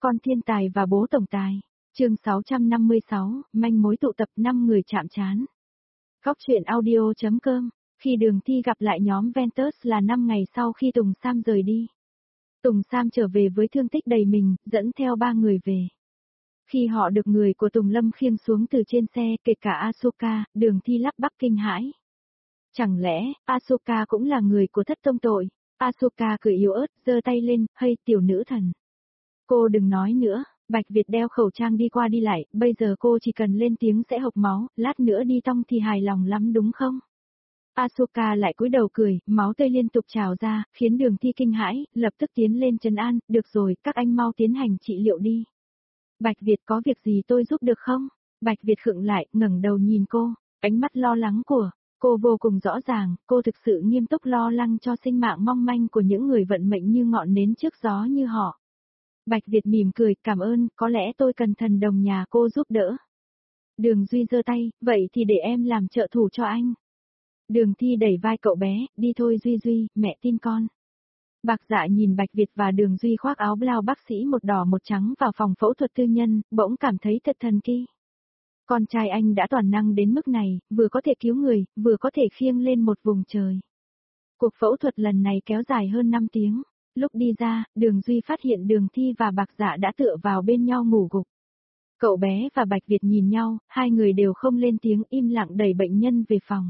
Con thiên tài và bố tổng tài. Chương 656, manh mối tụ tập 5 người chạm trán. Góc truyện audio.com. Khi Đường Thi gặp lại nhóm Ventus là 5 ngày sau khi Tùng Sam rời đi. Tùng Sam trở về với thương tích đầy mình, dẫn theo 3 người về. Khi họ được người của Tùng Lâm khiêng xuống từ trên xe, kể cả Asuka, Đường Thi lắp bắp kinh hãi. Chẳng lẽ, Asuka cũng là người của Thất Tông Tội? Asuka cười yếu ớt, giơ tay lên, "Hay, tiểu nữ thần. Cô đừng nói nữa." Bạch Việt đeo khẩu trang đi qua đi lại, "Bây giờ cô chỉ cần lên tiếng sẽ hộc máu, lát nữa đi tong thì hài lòng lắm đúng không?" Asuka lại cúi đầu cười, máu tươi liên tục trào ra, khiến Đường Thi kinh hãi, lập tức tiến lên trấn an, "Được rồi, các anh mau tiến hành trị liệu đi." "Bạch Việt, có việc gì tôi giúp được không?" Bạch Việt khựng lại, ngẩng đầu nhìn cô, ánh mắt lo lắng của cô vô cùng rõ ràng, cô thực sự nghiêm túc lo lắng cho sinh mạng mong manh của những người vận mệnh như ngọn nến trước gió như họ. Bạch Việt mỉm cười, "Cảm ơn, có lẽ tôi cần thần đồng nhà cô giúp đỡ." Đường Duy giơ tay, "Vậy thì để em làm trợ thủ cho anh." Đường Thi đẩy vai cậu bé, "Đi thôi Duy Duy, mẹ tin con." Bạc Dạ nhìn Bạch Việt và Đường Duy khoác áo blau bác sĩ một đỏ một trắng vào phòng phẫu thuật tư nhân, bỗng cảm thấy thật thần kỳ. Con trai anh đã toàn năng đến mức này, vừa có thể cứu người, vừa có thể khiêng lên một vùng trời. Cuộc phẫu thuật lần này kéo dài hơn 5 tiếng. Lúc đi ra, Đường Duy phát hiện Đường Thi và Bạc Dạ đã tựa vào bên nhau ngủ gục. Cậu bé và Bạch Việt nhìn nhau, hai người đều không lên tiếng, im lặng đẩy bệnh nhân về phòng.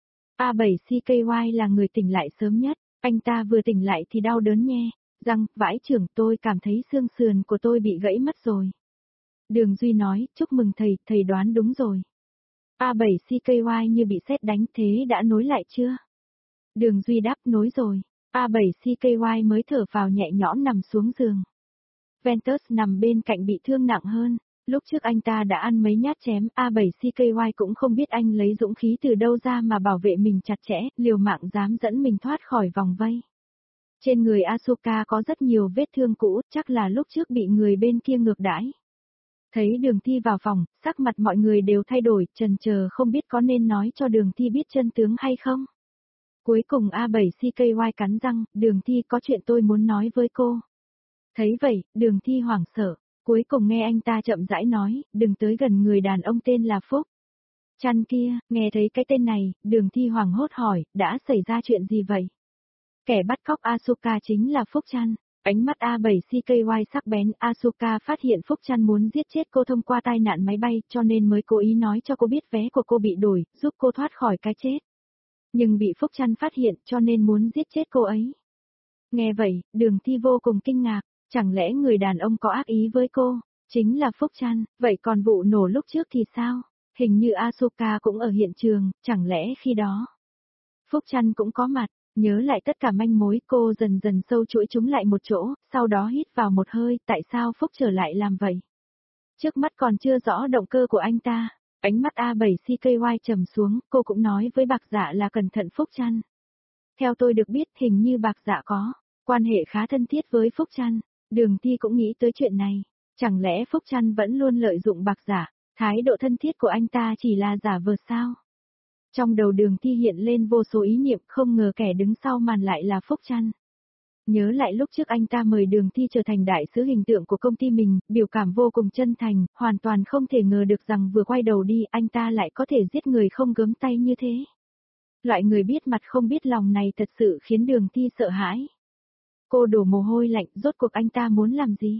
A7CKY là người tỉnh lại sớm nhất, anh ta vừa tỉnh lại thì đau đớn nhe, răng, vãi chưởng, tôi cảm thấy xương sườn của tôi bị gãy mất rồi. Đường Duy nói, "Chúc mừng thầy, thầy đoán đúng rồi." A7CKY như bị sét đánh, "Thế đã nối lại chưa?" Đường Duy đáp, "Nối rồi." A7CKY mới thở vào nhẹ nhõm nằm xuống giường. Ventus nằm bên cạnh bị thương nặng hơn. Lúc trước anh ta đã ăn mấy nhát chém, A7CKY cũng không biết anh lấy dũng khí từ đâu ra mà bảo vệ mình chặt chẽ, liều mạng dám dẫn mình thoát khỏi vòng vây. Trên người Asuka có rất nhiều vết thương cũ, chắc là lúc trước bị người bên kia ngược đãi. Thấy Đường Thi vào phòng, sắc mặt mọi người đều thay đổi, chần chờ không biết có nên nói cho Đường Thi biết chân tướng hay không. Cuối cùng A7CKY cắn răng, "Đường Thi, có chuyện tôi muốn nói với cô." Thấy vậy, Đường Thi hoảng sợ, cuối cùng nghe anh ta chậm rãi nói, "Đừng tới gần người đàn ông tên là Phúc Trăn kia." Nghe thấy cái tên này, Đường Thi hoảng hốt hỏi, "Đã xảy ra chuyện gì vậy?" Kẻ bắt cóc Asuka chính là Phúc Trăn. Ánh mắt A7CKY sắc bén, Asuka phát hiện Phúc Trăn muốn giết chết cô thông qua tai nạn máy bay, cho nên mới cố ý nói cho cô biết vé của cô bị đổi, giúp cô thoát khỏi cái chết. Nhưng bị Phúc Trăn phát hiện, cho nên muốn giết chết cô ấy. Nghe vậy, Đường Thi vô cùng kinh ngạc, chẳng lẽ người đàn ông có ác ý với cô, chính là Phúc Trăn, vậy còn vụ nổ lúc trước thì sao? Hình như Asuka cũng ở hiện trường, chẳng lẽ khi đó Phúc Trăn cũng có mặt. Nhớ lại tất cả manh mối, cô dần dần sâu chuỗi chúng lại một chỗ, sau đó hít vào một hơi, tại sao Phúc trở lại làm vậy? Trước mắt còn chưa rõ động cơ của anh ta. Ánh mắt A7CKY trầm xuống, cô cũng nói với Bạc Dạ là cẩn thận Phúc Trăn. Theo tôi được biết, hình như Bạc Dạ có quan hệ khá thân thiết với Phúc Trăn. Đường Thi cũng nghĩ tới chuyện này. Chẳng lẽ Phúc Trăn vẫn luôn lợi dụng Bạc Dạ? Thái độ thân thiết của anh ta chỉ là giả vờ sao? Trong đầu Đường Thi hiện lên vô số ý niệm, không ngờ kẻ đứng sau màn lại là Phúc Trăn. Nhớ lại lúc trước anh ta mời Đường Thi trở thành đại sứ hình tượng của công ty mình, biểu cảm vô cùng chân thành, hoàn toàn không thể ngờ được rằng vừa quay đầu đi anh ta lại có thể giết người không gớm tay như thế. Loại người biết mặt không biết lòng này thật sự khiến Đường Thi sợ hãi. Cô đổ mồ hôi lạnh, rốt cuộc anh ta muốn làm gì?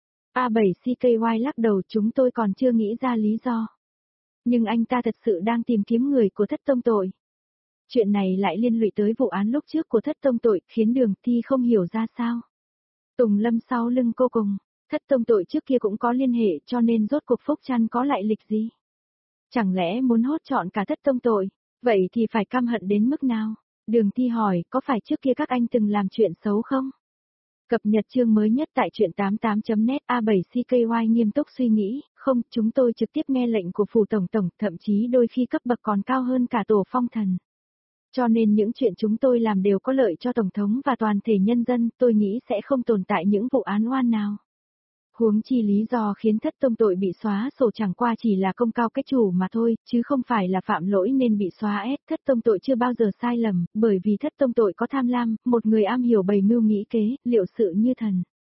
A7CKY lắc đầu, "Chúng tôi còn chưa nghĩ ra lý do. Nhưng anh ta thật sự đang tìm kiếm người của Thất Tông Tội." Chuyện này lại liên lụy tới vụ án lúc trước của Thất Tông Tội, khiến Đường Thi không hiểu ra sao. Tùng Lâm sau lưng cô cùng, Thất Tông Tội trước kia cũng có liên hệ, cho nên rốt cuộc Phúc Trăn có lại lịch gì? Chẳng lẽ muốn hốt trọn cả Thất Tông Tội? Vậy thì phải căm hận đến mức nào? Đường Thi hỏi, có phải trước kia các anh từng làm chuyện xấu không? Cập nhật chương mới nhất tại truyện 88.net. A7CKY nghiêm túc suy nghĩ, "Không, chúng tôi trực tiếp nghe lệnh của phủ tổng tổng, thậm chí đôi khi cấp bậc còn cao hơn cả tổ phong thần. Cho nên những chuyện chúng tôi làm đều có lợi cho tổng thống và toàn thể nhân dân, tôi nghĩ sẽ không tồn tại những vụ án oan nào. Huống chi lý do khiến Thất Tông Tội bị xóa sổ chẳng qua chỉ là công cao cách chủ mà thôi, chứ không phải là phạm lỗi nên bị xóa ép. Thất Tông Tội chưa bao giờ sai lầm, bởi vì Thất Tông Tội có tham lam, một người am hiểu bày mưu nghĩ kế, liệu sự như thần."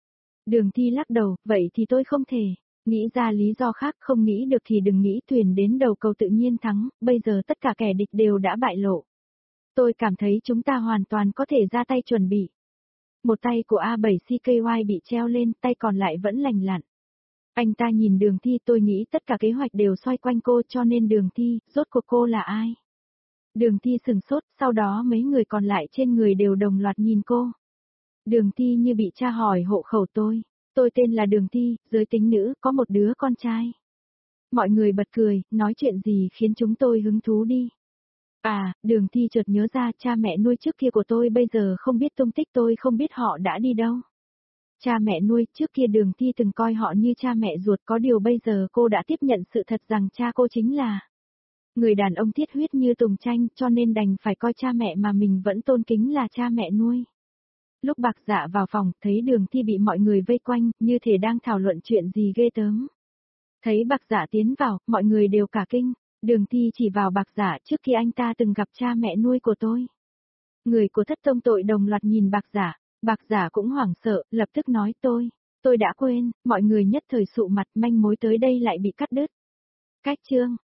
Đường Thi lắc đầu, vậy thì tôi không thể. Nghĩ ra lý do khác, không nghĩ được thì đừng nghĩ, thuyền đến đầu cầu tự nhiên thắng, bây giờ tất cả kẻ địch đều đã bại lộ. Tôi cảm thấy chúng ta hoàn toàn có thể ra tay chuẩn bị. Một tay của A7CKY bị treo lên, tay còn lại vẫn lành lặn. Anh ta nhìn Đường Thi, tôi nghĩ tất cả kế hoạch đều xoay quanh cô, cho nên Đường Thi, rốt cuộc cô là ai? Đường Thi sừng sốt, sau đó mấy người còn lại trên người đều đồng loạt nhìn cô. Đường Thi như bị tra hỏi hộ khẩu tôi. Tôi tên là Đường Thi, giới tính nữ, có một đứa con trai. Mọi người bật cười, nói chuyện gì khiến chúng tôi hứng thú đi. À, Đường Thi chợt nhớ ra cha mẹ nuôi trước kia của tôi bây giờ không biết tung tích, tôi không biết họ đã đi đâu. Cha mẹ nuôi, trước kia Đường Thi từng coi họ như cha mẹ ruột, có điều bây giờ cô đã tiếp nhận sự thật rằng cha cô chính là người đàn ông thiết huyết như Tùng Tranh, cho nên đành phải coi cha mẹ mà mình vẫn tôn kính là cha mẹ nuôi. Lúc Bạc Dạ vào phòng, thấy Đường Thi bị mọi người vây quanh, như thể đang thảo luận chuyện gì ghê tởm. Thấy Bạc Dạ tiến vào, mọi người đều cả kinh. Đường Thi chỉ vào Bạc Dạ, trước khi anh ta từng gặp cha mẹ nuôi của tôi. Người của Thất Tông Tội đồng loạt nhìn Bạc Dạ. Bạc Dạ cũng hoảng sợ, lập tức nói tôi đã quên, mọi người nhất thời sụ mặt, manh mối tới đây lại bị cắt đứt. Cách chương